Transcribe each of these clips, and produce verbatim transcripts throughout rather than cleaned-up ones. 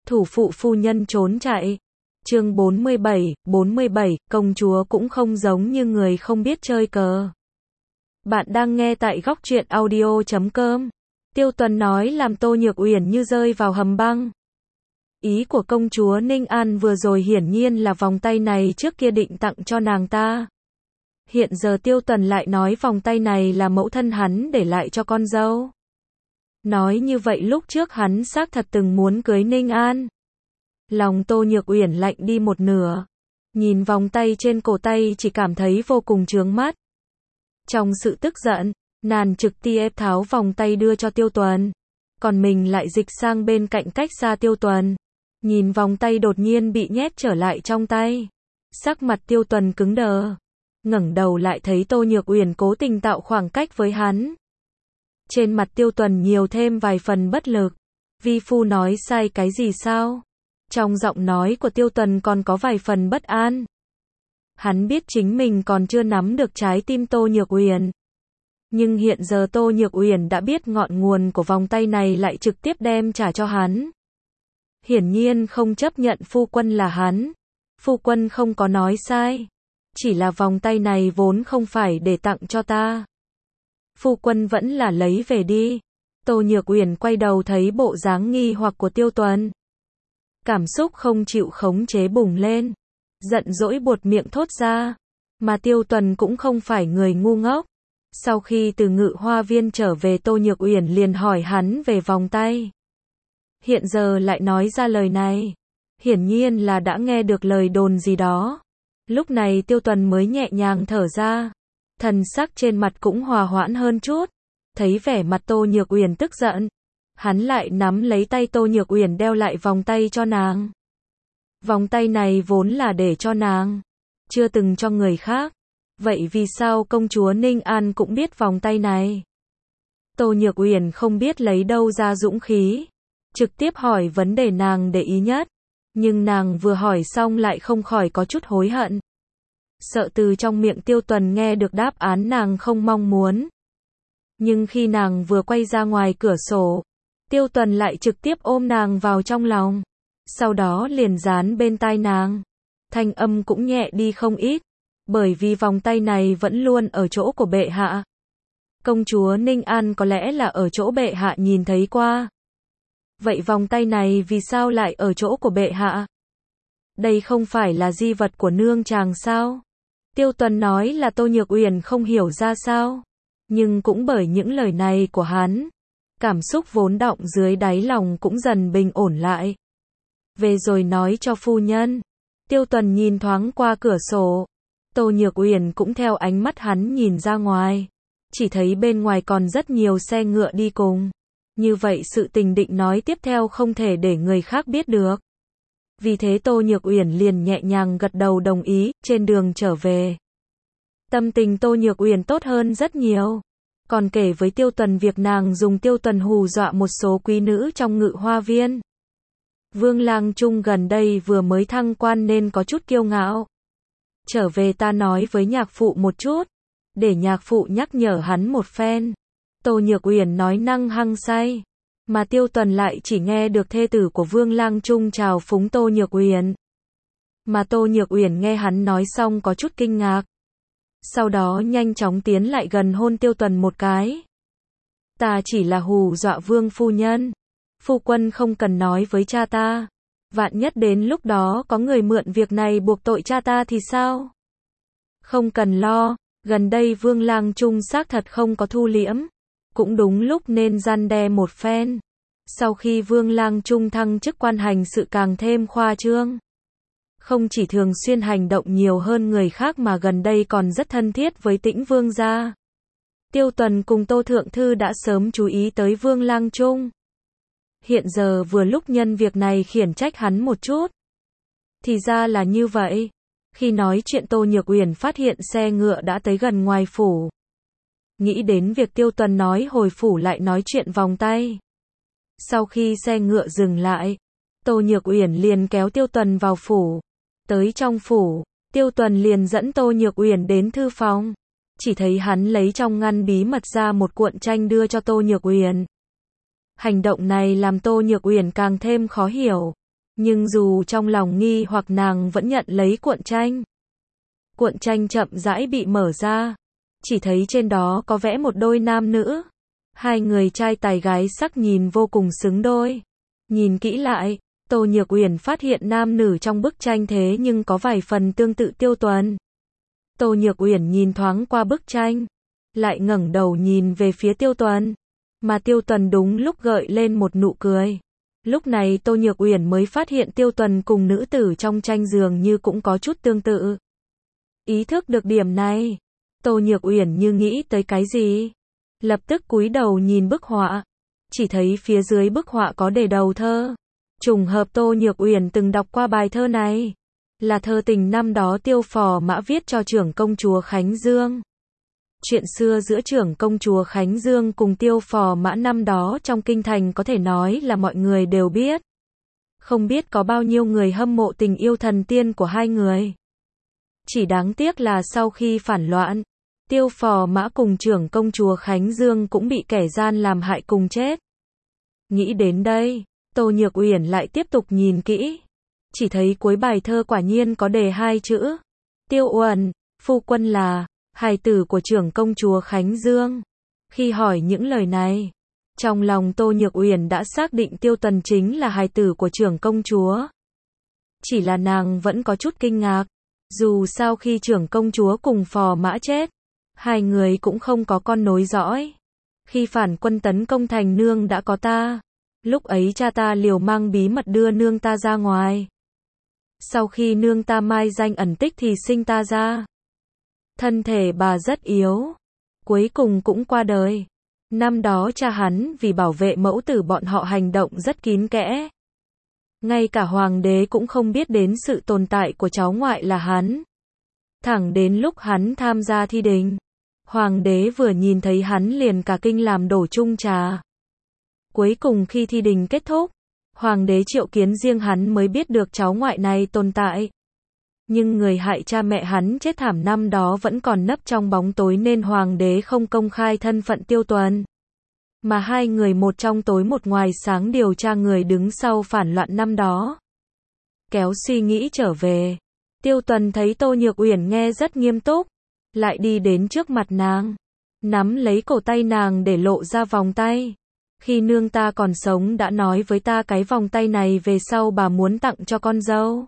Thủ phụ phu nhân trốn chạy. Chương bốn mươi bảy, bốn mươi bảy, công chúa cũng không giống như người không biết chơi cờ. Bạn đang nghe tại góc truyện audio chấm com. Tiêu Tuần nói làm Tô Nhược Uyển như rơi vào hầm băng. Ý của công chúa Ninh An vừa rồi hiển nhiên là vòng tay này trước kia định tặng cho nàng ta. Hiện giờ Tiêu Tuần lại nói vòng tay này là mẫu thân hắn để lại cho con dâu. Nói như vậy lúc trước hắn xác thật từng muốn cưới Ninh An. Lòng Tô Nhược Uyển lạnh đi một nửa. Nhìn vòng tay trên cổ tay chỉ cảm thấy vô cùng chướng mắt. Trong sự tức giận, nàng trực tiếp tháo vòng tay đưa cho Tiêu Tuần. Còn mình lại dịch sang bên cạnh cách xa Tiêu Tuần. Nhìn vòng tay đột nhiên bị nhét trở lại trong tay. Sắc mặt Tiêu Tuần cứng đờ. Ngẩng đầu lại thấy Tô Nhược Uyển cố tình tạo khoảng cách với hắn. Trên mặt Tiêu Tuần nhiều thêm vài phần bất lực. Vi phu nói sai cái gì sao? Trong giọng nói của Tiêu Tuần còn có vài phần bất an. Hắn biết chính mình còn chưa nắm được trái tim Tô Nhược Uyển. Nhưng hiện giờ Tô Nhược Uyển đã biết ngọn nguồn của vòng tay này lại trực tiếp đem trả cho hắn. Hiển nhiên không chấp nhận phu quân là hắn. Phu quân không có nói sai. Chỉ là vòng tay này vốn không phải để tặng cho ta. Phu quân vẫn là lấy về đi. Tô Nhược Uyển quay đầu thấy bộ dáng nghi hoặc của Tiêu Tuần. Cảm xúc không chịu khống chế bùng lên. Giận dỗi buột miệng thốt ra. Mà Tiêu Tuần cũng không phải người ngu ngốc. Sau khi từ Ngự Hoa Viên trở về Tô Nhược Uyển liền hỏi hắn về vòng tay. Hiện giờ lại nói ra lời này. Hiển nhiên là đã nghe được lời đồn gì đó. Lúc này Tiêu Tuần mới nhẹ nhàng thở ra. Thần sắc trên mặt cũng hòa hoãn hơn chút. Thấy vẻ mặt Tô Nhược Uyển tức giận. Hắn lại nắm lấy tay Tô Nhược Uyển đeo lại vòng tay cho nàng. Vòng tay này vốn là để cho nàng. Chưa từng cho người khác. Vậy vì sao công chúa Ninh An cũng biết vòng tay này? Tô Nhược Uyển không biết lấy đâu ra dũng khí. Trực tiếp hỏi vấn đề nàng để ý nhất. Nhưng nàng vừa hỏi xong lại không khỏi có chút hối hận. Sợ từ trong miệng Tiêu Tuần nghe được đáp án nàng không mong muốn. Nhưng khi nàng vừa quay ra ngoài cửa sổ, Tiêu Tuần lại trực tiếp ôm nàng vào trong lòng. Sau đó liền dán bên tai nàng. Thanh âm cũng nhẹ đi không ít. Bởi vì vòng tay này vẫn luôn ở chỗ của bệ hạ. Công chúa Ninh An có lẽ là ở chỗ bệ hạ nhìn thấy qua. Vậy vòng tay này vì sao lại ở chỗ của bệ hạ? Đây không phải là di vật của nương chàng sao? Tiêu Tuần nói là Tô Nhược Uyển không hiểu ra sao. Nhưng cũng bởi những lời này của hắn, cảm xúc vốn đọng dưới đáy lòng cũng dần bình ổn lại. Về rồi nói cho phu nhân. Tiêu Tuần nhìn thoáng qua cửa sổ. Tô Nhược Uyển cũng theo ánh mắt hắn nhìn ra ngoài. Chỉ thấy bên ngoài còn rất nhiều xe ngựa đi cùng. Như vậy sự tình định nói tiếp theo không thể để người khác biết được. Vì thế Tô Nhược Uyển liền nhẹ nhàng gật đầu đồng ý, trên đường trở về. Tâm tình Tô Nhược Uyển tốt hơn rất nhiều. Còn kể với Tiêu Tuần việc nàng dùng Tiêu Tuần hù dọa một số quý nữ trong Ngự Hoa Viên. Vương Lang Trung gần đây vừa mới thăng quan nên có chút kiêu ngạo. Trở về ta nói với nhạc phụ một chút. Để nhạc phụ nhắc nhở hắn một phen. Tô Nhược Uyển nói năng hăng say. Mà Tiêu Tuần lại chỉ nghe được thê tử của Vương Lang Trung chào phúng Tô Nhược Uyển. Mà Tô Nhược Uyển nghe hắn nói xong có chút kinh ngạc. Sau đó nhanh chóng tiến lại gần hôn Tiêu Tuần một cái. Ta chỉ là hù dọa Vương phu nhân. Phu quân không cần nói với cha ta. Vạn nhất đến lúc đó có người mượn việc này buộc tội cha ta thì sao? Không cần lo, gần đây Vương Lang Trung xác thật không có thu liễm. Cũng đúng lúc nên răn đe một phen. Sau khi Vương Lang Trung thăng chức quan hành sự càng thêm khoa trương. Không chỉ thường xuyên hành động nhiều hơn người khác mà gần đây còn rất thân thiết với Tĩnh Vương gia. Tiêu Tuần cùng Tô Thượng Thư đã sớm chú ý tới Vương Lang Trung. Hiện giờ vừa lúc nhân việc này khiển trách hắn một chút. Thì ra là như vậy. Khi nói chuyện Tô Nhược Uyển phát hiện xe ngựa đã tới gần ngoài phủ. Nghĩ đến việc Tiêu Tuần nói hồi phủ lại nói chuyện vòng tay. Sau khi xe ngựa dừng lại, Tô Nhược Uyển liền kéo Tiêu Tuần vào phủ. Tới trong phủ, Tiêu Tuần liền dẫn Tô Nhược Uyển đến thư phòng. Chỉ thấy hắn lấy trong ngăn bí mật ra một cuộn tranh đưa cho Tô Nhược Uyển. Hành động này làm Tô Nhược Uyển càng thêm khó hiểu. Nhưng dù trong lòng nghi hoặc nàng vẫn nhận lấy cuộn tranh. Cuộn tranh chậm rãi bị mở ra. Chỉ thấy trên đó có vẽ một đôi nam nữ. Hai người trai tài gái sắc nhìn vô cùng xứng đôi. Nhìn kỹ lại, Tô Nhược Uyển phát hiện nam nữ trong bức tranh thế nhưng có vài phần tương tự Tiêu Tuần. Tô Nhược Uyển nhìn thoáng qua bức tranh, lại ngẩng đầu nhìn về phía Tiêu Tuần, mà Tiêu Tuần đúng lúc gợi lên một nụ cười. Lúc này Tô Nhược Uyển mới phát hiện Tiêu Tuần cùng nữ tử trong tranh dường như cũng có chút tương tự. Ý thức được điểm này, Tô Nhược Uyển như nghĩ tới cái gì, lập tức cúi đầu nhìn bức họa, chỉ thấy phía dưới bức họa có đề đầu thơ. Trùng hợp Tô Nhược Uyển từng đọc qua bài thơ này, là thơ tình năm đó Tiêu Phò Mã viết cho trưởng công chúa Khánh Dương. Chuyện xưa giữa trưởng công chúa Khánh Dương cùng Tiêu Phò Mã năm đó trong kinh thành có thể nói là mọi người đều biết. Không biết có bao nhiêu người hâm mộ tình yêu thần tiên của hai người. Chỉ đáng tiếc là sau khi phản loạn, Tiêu Phò Mã cùng trưởng công chúa Khánh Dương cũng bị kẻ gian làm hại cùng chết. Nghĩ đến đây, Tô Nhược Uyển lại tiếp tục nhìn kỹ. Chỉ thấy cuối bài thơ quả nhiên có đề hai chữ. Tiêu Uẩn, phu quân là hài tử của trưởng công chúa Khánh Dương. Khi hỏi những lời này, trong lòng Tô Nhược Uyển đã xác định Tiêu Tuần chính là hài tử của trưởng công chúa. Chỉ là nàng vẫn có chút kinh ngạc. Dù sao khi trưởng công chúa cùng Phò Mã chết, hai người cũng không có con nối dõi. Khi phản quân tấn công thành nương đã có ta. Lúc ấy cha ta liều mang bí mật đưa nương ta ra ngoài. Sau khi nương ta mai danh ẩn tích thì sinh ta ra. Thân thể bà rất yếu, cuối cùng cũng qua đời. Năm đó cha hắn vì bảo vệ mẫu tử bọn họ hành động rất kín kẽ. Ngay cả hoàng đế cũng không biết đến sự tồn tại của cháu ngoại là hắn. Thẳng đến lúc hắn tham gia thi đình, hoàng đế vừa nhìn thấy hắn liền cả kinh làm đổ chung trà. Cuối cùng khi thi đình kết thúc, hoàng đế triệu kiến riêng hắn mới biết được cháu ngoại này tồn tại. Nhưng người hại cha mẹ hắn chết thảm năm đó vẫn còn nấp trong bóng tối nên hoàng đế không công khai thân phận Tiêu Tuần. Mà hai người một trong tối một ngoài sáng điều tra người đứng sau phản loạn năm đó. Kéo suy nghĩ trở về, Tiêu Tuần thấy Tô Nhược Uyển nghe rất nghiêm túc, lại đi đến trước mặt nàng, nắm lấy cổ tay nàng để lộ ra vòng tay. Khi nương ta còn sống đã nói với ta cái vòng tay này về sau bà muốn tặng cho con dâu.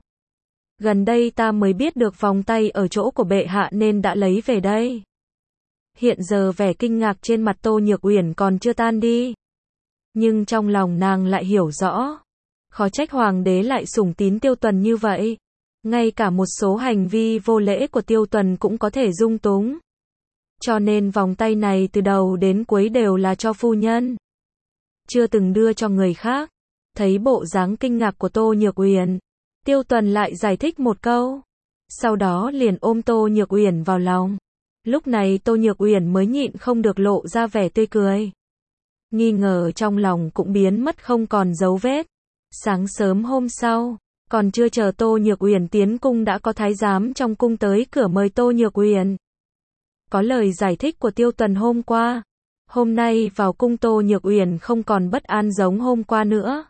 Gần đây ta mới biết được vòng tay ở chỗ của bệ hạ nên đã lấy về đây. Hiện giờ vẻ kinh ngạc trên mặt Tô Nhược Uyển còn chưa tan đi. Nhưng trong lòng nàng lại hiểu rõ. Khó trách hoàng đế lại sủng tín Tiêu Tuần như vậy. Ngay cả một số hành vi vô lễ của Tiêu Tuần cũng có thể dung túng. Cho nên vòng tay này từ đầu đến cuối đều là cho phu nhân. Chưa từng đưa cho người khác. Thấy bộ dáng kinh ngạc của Tô Nhược Uyển, Tiêu Tuần lại giải thích một câu. Sau đó liền ôm Tô Nhược Uyển vào lòng. Lúc này Tô Nhược Uyển mới nhịn không được lộ ra vẻ tươi cười. Nghi ngờ trong lòng cũng biến mất không còn dấu vết. Sáng sớm hôm sau, còn chưa chờ Tô Nhược Uyển tiến cung đã có thái giám trong cung tới cửa mời Tô Nhược Uyển. Có lời giải thích của Tiêu Tuần hôm qua. Hôm nay vào cung Tô Nhược Uyển không còn bất an giống hôm qua nữa.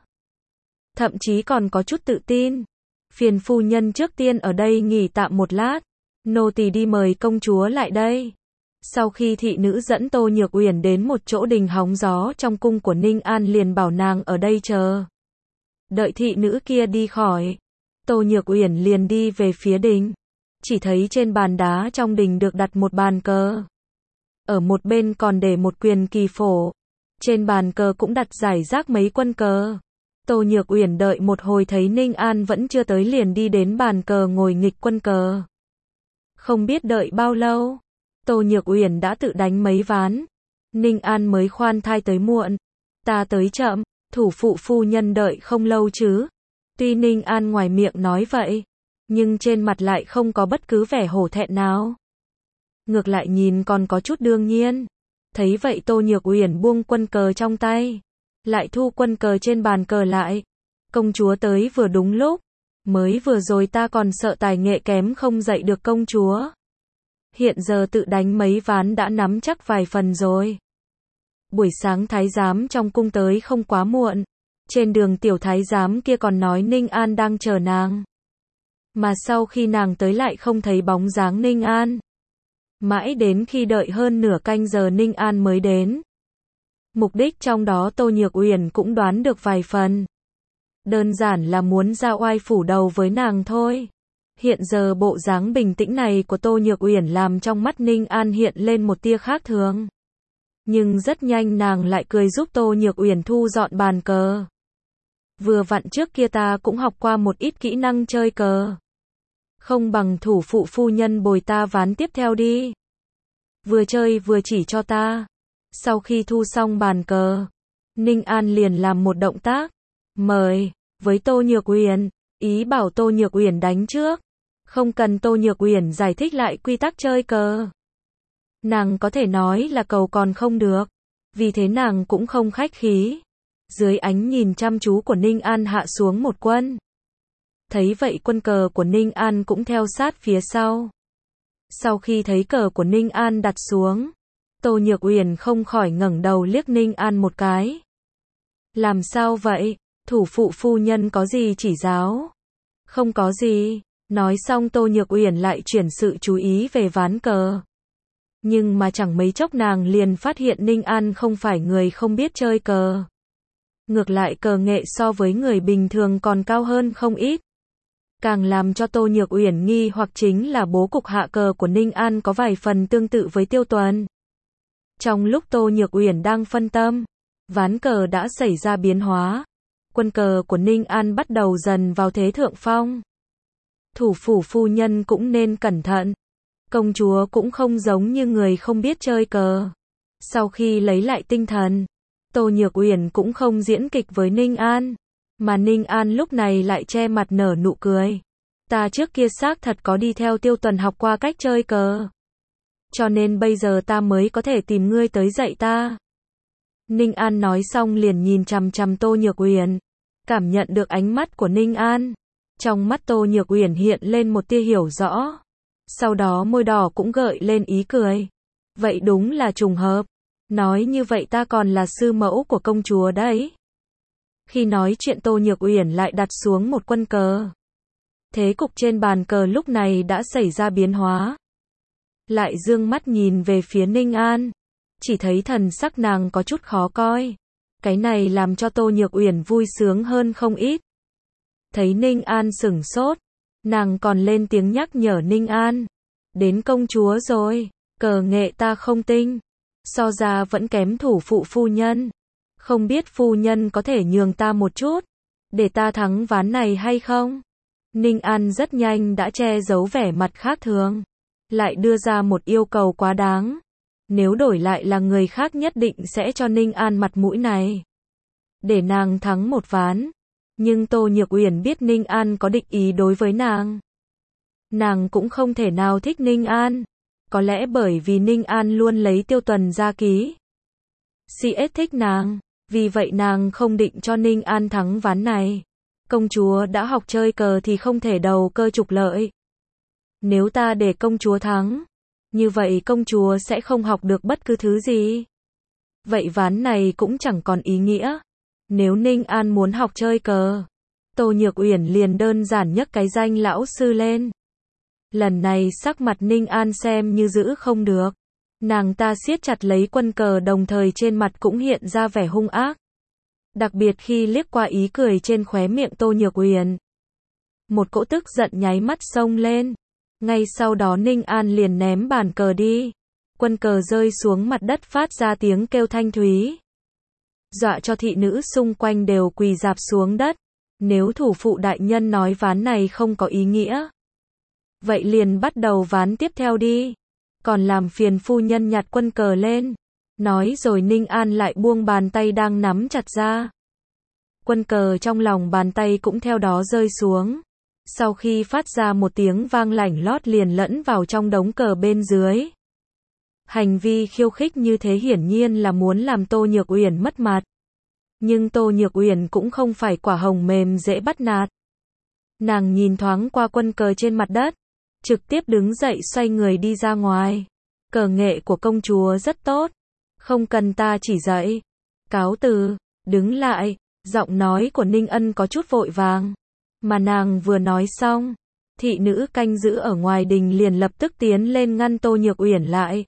Thậm chí còn có chút tự tin. Phiền phu nhân trước tiên ở đây nghỉ tạm một lát. Nô tỳ đi mời công chúa lại đây. Sau khi thị nữ dẫn Tô Nhược Uyển đến một chỗ đình hóng gió trong cung của Ninh An liền bảo nàng ở đây chờ. Đợi thị nữ kia đi khỏi, Tô Nhược Uyển liền đi về phía đình. Chỉ thấy trên bàn đá trong đình được đặt một bàn cờ. Ở một bên còn để một quyền kỳ phổ. Trên bàn cờ cũng đặt rải rác mấy quân cờ. Tô Nhược Uyển đợi một hồi thấy Ninh An vẫn chưa tới liền đi đến bàn cờ ngồi nghịch quân cờ. Không biết đợi bao lâu, Tô Nhược Uyển đã tự đánh mấy ván. Ninh An mới khoan thai tới muộn. Ta tới chậm, thủ phụ phu nhân đợi không lâu chứ. Tuy Ninh An ngoài miệng nói vậy, nhưng trên mặt lại không có bất cứ vẻ hổ thẹn nào. Ngược lại nhìn còn có chút đương nhiên. Thấy vậy Tô Nhược Uyển buông quân cờ trong tay, lại thu quân cờ trên bàn cờ lại. Công chúa tới vừa đúng lúc. Mới vừa rồi ta còn sợ tài nghệ kém không dạy được công chúa. Hiện giờ tự đánh mấy ván đã nắm chắc vài phần rồi. Buổi sáng thái giám trong cung tới không quá muộn. Trên đường tiểu thái giám kia còn nói Ninh An đang chờ nàng. Mà sau khi nàng tới lại không thấy bóng dáng Ninh An. Mãi đến khi đợi hơn nửa canh giờ Ninh An mới đến. Mục đích trong đó Tô Nhược Uyển cũng đoán được vài phần. Đơn giản là muốn ra oai phủ đầu với nàng thôi. Hiện giờ bộ dáng bình tĩnh này của Tô Nhược Uyển làm trong mắt Ninh An hiện lên một tia khác thường. Nhưng rất nhanh nàng lại cười giúp Tô Nhược Uyển thu dọn bàn cờ. Vừa vặn trước kia ta cũng học qua một ít kỹ năng chơi cờ. Không bằng thủ phụ phu nhân bồi ta ván tiếp theo đi. Vừa chơi vừa chỉ cho ta. Sau khi thu xong bàn cờ, Ninh An liền làm một động tác. Mời, với Tô Nhược Uyển, ý bảo Tô Nhược Uyển đánh trước. Không cần Tô Nhược Uyển giải thích lại quy tắc chơi cờ. Nàng có thể nói là cầu còn không được. Vì thế nàng cũng không khách khí. Dưới ánh nhìn chăm chú của Ninh An hạ xuống một quân. Thấy vậy quân cờ của Ninh An cũng theo sát phía sau. Sau khi thấy cờ của Ninh An đặt xuống, Tô Nhược Uyển không khỏi ngẩng đầu liếc Ninh An một cái. Làm sao vậy? Thủ phụ phu nhân có gì chỉ giáo? Không có gì. Nói xong Tô Nhược Uyển lại chuyển sự chú ý về ván cờ. Nhưng mà chẳng mấy chốc nàng liền phát hiện Ninh An không phải người không biết chơi cờ. Ngược lại cờ nghệ so với người bình thường còn cao hơn không ít. Càng làm cho Tô Nhược Uyển nghi hoặc chính là bố cục hạ cờ của Ninh An có vài phần tương tự với Tiêu Tuần. Trong lúc Tô Nhược Uyển đang phân tâm, ván cờ đã xảy ra biến hóa. Quân cờ của Ninh An bắt đầu dần vào thế thượng phong. Thủ phủ phu nhân cũng nên cẩn thận. Công chúa cũng không giống như người không biết chơi cờ. Sau khi lấy lại tinh thần, Tô Nhược Uyển cũng không diễn kịch với Ninh An. Mà Ninh An lúc này lại che mặt nở nụ cười. Ta trước kia xác thật có đi theo Tiêu Tuần học qua cách chơi cờ. Cho nên bây giờ ta mới có thể tìm ngươi tới dạy ta. Ninh An nói xong liền nhìn chằm chằm Tô Nhược Uyển. Cảm nhận được ánh mắt của Ninh An. Trong mắt Tô Nhược Uyển hiện lên một tia hiểu rõ. Sau đó môi đỏ cũng gợi lên ý cười. Vậy đúng là trùng hợp. Nói như vậy ta còn là sư mẫu của công chúa đấy. Khi nói chuyện Tô Nhược Uyển lại đặt xuống một quân cờ. Thế cục trên bàn cờ lúc này đã xảy ra biến hóa. Lại dương mắt nhìn về phía Ninh An. Chỉ thấy thần sắc nàng có chút khó coi. Cái này làm cho Tô Nhược Uyển vui sướng hơn không ít. Thấy Ninh An sửng sốt. Nàng còn lên tiếng nhắc nhở Ninh An. Đến công chúa rồi. Cờ nghệ ta không tinh. So ra vẫn kém thủ phụ phu nhân. Không biết phu nhân có thể nhường ta một chút. Để ta thắng ván này hay không? Ninh An rất nhanh đã che giấu vẻ mặt khác thường. Lại đưa ra một yêu cầu quá đáng. Nếu đổi lại là người khác nhất định sẽ cho Ninh An mặt mũi này. Để nàng thắng một ván. Nhưng Tô Nhược Uyển biết Ninh An có định ý đối với nàng. Nàng cũng không thể nào thích Ninh An. Có lẽ bởi vì Ninh An luôn lấy Tiêu Tuần ra ký. xê ét thích nàng. Vì vậy nàng không định cho Ninh An thắng ván này. Công chúa đã học chơi cờ thì không thể đầu cơ trục lợi. Nếu ta để công chúa thắng, như vậy công chúa sẽ không học được bất cứ thứ gì. Vậy ván này cũng chẳng còn ý nghĩa. Nếu Ninh An muốn học chơi cờ, Tô Nhược Uyển liền đơn giản nhấc cái danh lão sư lên. Lần này sắc mặt Ninh An xem như giữ không được. Nàng ta siết chặt lấy quân cờ đồng thời trên mặt cũng hiện ra vẻ hung ác. Đặc biệt khi liếc qua ý cười trên khóe miệng Tô Nhược Uyển. Một cỗ tức giận nháy mắt xông lên. Ngay sau đó Ninh An liền ném bàn cờ đi. Quân cờ rơi xuống mặt đất phát ra tiếng kêu thanh thúy. Dọa cho thị nữ xung quanh đều quỳ rạp xuống đất. Nếu thủ phụ đại nhân nói ván này không có ý nghĩa, vậy liền bắt đầu ván tiếp theo đi. Còn làm phiền phu nhân nhặt quân cờ lên. Nói rồi Ninh An lại buông bàn tay đang nắm chặt ra. Quân cờ trong lòng bàn tay cũng theo đó rơi xuống. Sau khi phát ra một tiếng vang lảnh lót liền lẫn vào trong đống cờ bên dưới. Hành vi khiêu khích như thế hiển nhiên là muốn làm Tô Nhược Uyển mất mặt. Nhưng Tô Nhược Uyển cũng không phải quả hồng mềm dễ bắt nạt. Nàng nhìn thoáng qua quân cờ trên mặt đất, trực tiếp đứng dậy xoay người đi ra ngoài. Cờ nghệ của công chúa rất tốt, không cần ta chỉ dạy. Cáo từ, đứng lại. Giọng nói của Ninh Ân có chút vội vàng. Mà nàng vừa nói xong, thị nữ canh giữ ở ngoài đình liền lập tức tiến lên ngăn Tô Nhược Uyển lại.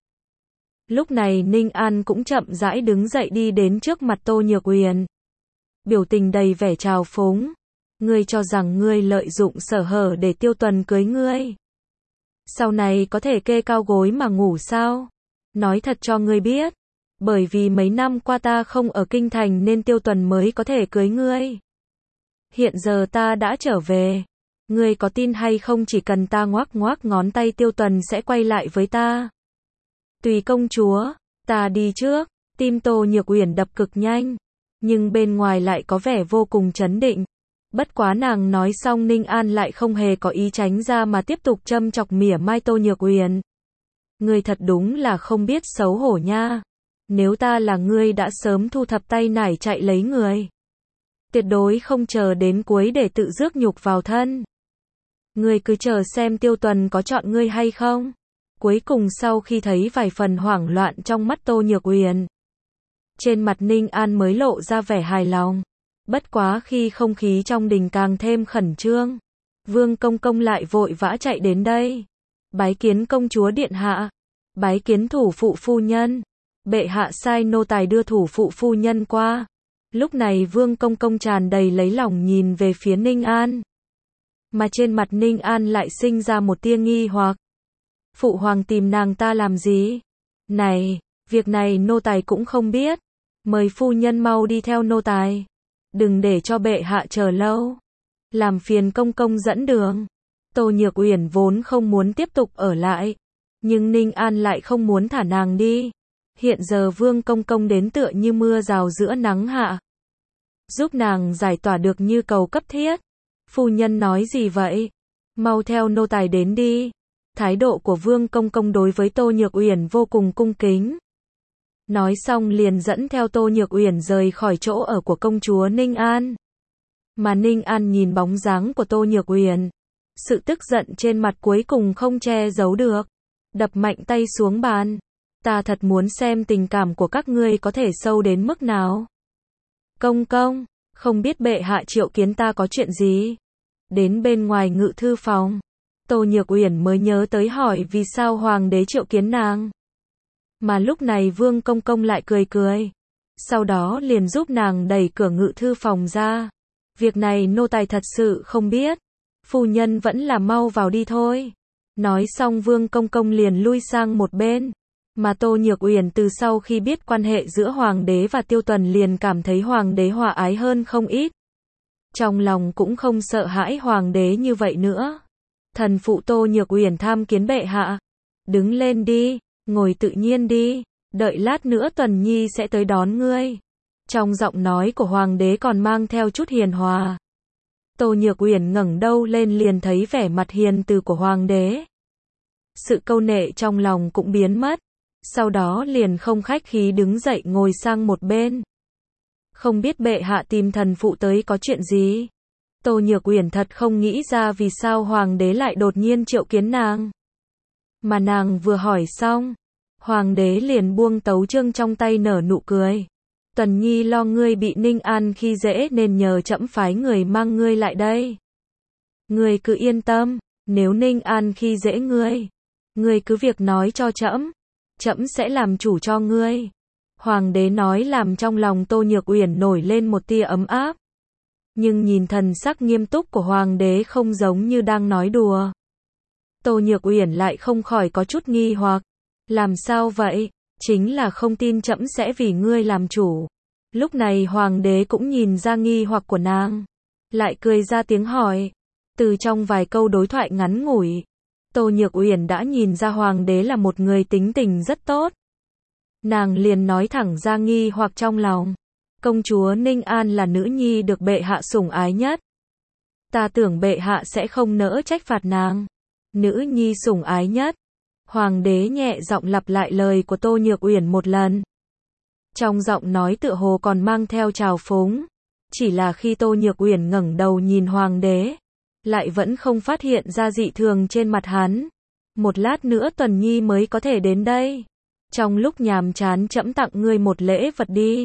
Lúc này Ninh An cũng chậm rãi đứng dậy đi đến trước mặt Tô Nhược Uyển. Biểu tình đầy vẻ trào phúng. Ngươi cho rằng ngươi lợi dụng sở hở để Tiêu Tuần cưới ngươi. Sau này có thể kê cao gối mà ngủ sao? Nói thật cho ngươi biết. Bởi vì mấy năm qua ta không ở kinh thành nên Tiêu Tuần mới có thể cưới ngươi. Hiện giờ ta đã trở về. Ngươi có tin hay không chỉ cần ta ngoác ngoác ngón tay Tiêu Tuần sẽ quay lại với ta. Tùy công chúa, ta đi trước. Tim Tô Nhược Uyển đập cực nhanh. Nhưng bên ngoài lại có vẻ vô cùng trấn định. Bất quá nàng nói xong Ninh An lại không hề có ý tránh ra mà tiếp tục châm chọc mỉa mai Tô Nhược Uyển. Ngươi thật đúng là không biết xấu hổ nha. Nếu ta là ngươi đã sớm thu thập tay nải chạy lấy người. Tuyệt đối không chờ đến cuối để tự rước nhục vào thân. Ngươi cứ chờ xem Tiêu Tuần có chọn ngươi hay không. Cuối cùng sau khi thấy vài phần hoảng loạn trong mắt Tô Nhược Uyển, trên mặt Ninh An mới lộ ra vẻ hài lòng. Bất quá khi không khí trong đình càng thêm khẩn trương, Vương Công Công lại vội vã chạy đến đây. Bái kiến công chúa điện hạ. Bái kiến thủ phụ phu nhân. Bệ hạ sai nô tài đưa thủ phụ phu nhân qua. Lúc này Vương Công Công tràn đầy lấy lòng nhìn về phía Ninh An. Mà trên mặt Ninh An lại sinh ra một tia nghi hoặc. Phụ hoàng tìm nàng ta làm gì? Này, việc này nô tài cũng không biết. Mời phu nhân mau đi theo nô tài. Đừng để cho bệ hạ chờ lâu. Làm phiền công công dẫn đường. Tô Nhược Uyển vốn không muốn tiếp tục ở lại. Nhưng Ninh An lại không muốn thả nàng đi. Hiện giờ Vương Công Công đến tựa như mưa rào giữa nắng hạ. Giúp nàng giải tỏa được như cầu cấp thiết. Phu nhân nói gì vậy? Mau theo nô tài đến đi. Thái độ của Vương Công Công đối với Tô Nhược Uyển vô cùng cung kính. Nói xong liền dẫn theo Tô Nhược Uyển rời khỏi chỗ ở của công chúa Ninh An. Mà Ninh An nhìn bóng dáng của Tô Nhược Uyển, sự tức giận trên mặt cuối cùng không che giấu được. Đập mạnh tay xuống bàn. Ta thật muốn xem tình cảm của các ngươi có thể sâu đến mức nào. Công công, không biết bệ hạ triệu kiến ta có chuyện gì? Đến bên ngoài ngự thư phòng, Tô Nhược Uyển mới nhớ tới hỏi vì sao hoàng đế triệu kiến nàng. Mà lúc này Vương Công Công lại cười cười. Sau đó liền giúp nàng đẩy cửa ngự thư phòng ra. Việc này nô tài thật sự không biết. Phu nhân vẫn là mau vào đi thôi. Nói xong Vương Công Công liền lui sang một bên. Mà Tô Nhược Uyển từ sau khi biết quan hệ giữa hoàng đế và Tiêu Tuần liền cảm thấy hoàng đế hòa ái hơn không ít. Trong lòng cũng không sợ hãi hoàng đế như vậy nữa. Thần phụ Tô Nhược Uyển tham kiến bệ hạ. Đứng lên đi, ngồi tự nhiên đi, đợi lát nữa Tuần Nhi sẽ tới đón ngươi. Trong giọng nói của hoàng đế còn mang theo chút hiền hòa. Tô Nhược Uyển ngẩng đầu lên liền thấy vẻ mặt hiền từ của hoàng đế. Sự câu nệ trong lòng cũng biến mất. Sau đó liền không khách khí đứng dậy ngồi sang một bên. Không biết bệ hạ tìm thần phụ tới có chuyện gì? Tô Nhược Uyển thật không nghĩ ra vì sao hoàng đế lại đột nhiên triệu kiến nàng. Mà nàng vừa hỏi xong, hoàng đế liền buông tấu chương trong tay nở nụ cười. Tuần Nhi lo ngươi bị Ninh An khi dễ nên nhờ trẫm phái người mang ngươi lại đây. Ngươi cứ yên tâm, nếu Ninh An khi dễ ngươi, ngươi cứ việc nói cho trẫm, trẫm sẽ làm chủ cho ngươi. Hoàng đế nói làm trong lòng Tô Nhược Uyển nổi lên một tia ấm áp. Nhưng nhìn thần sắc nghiêm túc của hoàng đế không giống như đang nói đùa. Tô Nhược Uyển lại không khỏi có chút nghi hoặc. Làm sao vậy? Chính là không tin trẫm sẽ vì ngươi làm chủ. Lúc này hoàng đế cũng nhìn ra nghi hoặc của nàng. Lại cười ra tiếng hỏi. Từ trong vài câu đối thoại ngắn ngủi, Tô Nhược Uyển đã nhìn ra hoàng đế là một người tính tình rất tốt. Nàng liền nói thẳng ra nghi hoặc trong lòng. Công chúa Ninh An là nữ nhi được bệ hạ sủng ái nhất. Ta tưởng bệ hạ sẽ không nỡ trách phạt nàng. Nữ nhi sủng ái nhất. Hoàng đế nhẹ giọng lặp lại lời của Tô Nhược Uyển một lần. Trong giọng nói tựa hồ còn mang theo trào phúng. Chỉ là khi Tô Nhược Uyển ngẩng đầu nhìn hoàng đế, lại vẫn không phát hiện ra dị thường trên mặt hắn. Một lát nữa Tuần Nhi mới có thể đến đây. Trong lúc nhàm chán trẫm tặng ngươi một lễ vật đi.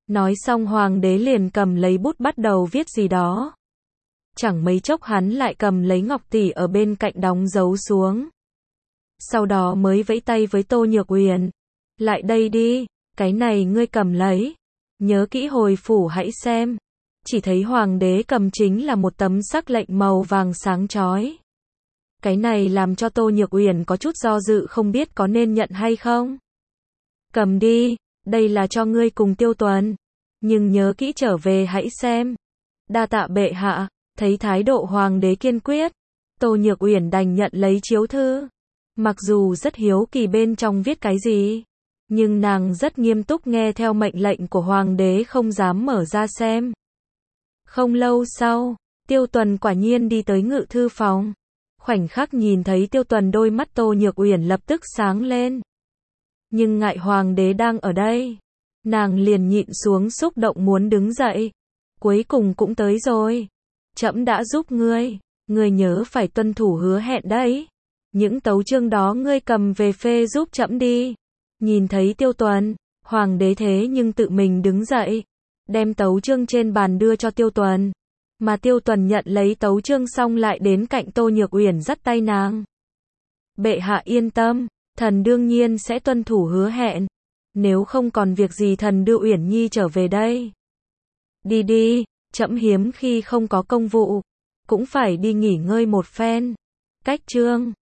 Nói xong hoàng đế liền cầm lấy bút bắt đầu viết gì đó. Chẳng mấy chốc hắn lại cầm lấy ngọc tỷ ở bên cạnh đóng dấu xuống. Sau đó mới vẫy tay với Tô Nhược Uyển. Lại đây đi, cái này ngươi cầm lấy. Nhớ kỹ hồi phủ hãy xem. Chỉ thấy hoàng đế cầm chính là một tấm sắc lệnh màu vàng sáng chói. Cái này làm cho Tô Nhược Uyển có chút do dự không biết có nên nhận hay không. Cầm đi, đây là cho ngươi cùng Tiêu Tuần. Nhưng nhớ kỹ trở về hãy xem. Đa tạ bệ hạ, thấy thái độ hoàng đế kiên quyết. Tô Nhược Uyển đành nhận lấy chiếu thư. Mặc dù rất hiếu kỳ bên trong viết cái gì. Nhưng nàng rất nghiêm túc nghe theo mệnh lệnh của hoàng đế không dám mở ra xem. Không lâu sau, Tiêu Tuần quả nhiên đi tới ngự thư phòng. Khoảnh khắc nhìn thấy Tiêu Tuần đôi mắt Tô Nhược Uyển lập tức sáng lên. Nhưng ngại hoàng đế đang ở đây. Nàng liền nhịn xuống xúc động muốn đứng dậy. Cuối cùng cũng tới rồi. Trẫm đã giúp ngươi. Ngươi nhớ phải tuân thủ hứa hẹn đấy. Những tấu chương đó ngươi cầm về phê giúp trẫm đi. Nhìn thấy Tiêu Tuần, hoàng đế thế nhưng tự mình đứng dậy. Đem tấu chương trên bàn đưa cho Tiêu Tuần. Mà Tiêu Tuần nhận lấy tấu chương xong lại đến cạnh Tô Nhược Uyển dắt tay nàng. Bệ hạ yên tâm, thần đương nhiên sẽ tuân thủ hứa hẹn. Nếu không còn việc gì thần đưa Uyển Nhi trở về đây. Đi đi, trẫm hiếm khi không có công vụ. Cũng phải đi nghỉ ngơi một phen. Cách chương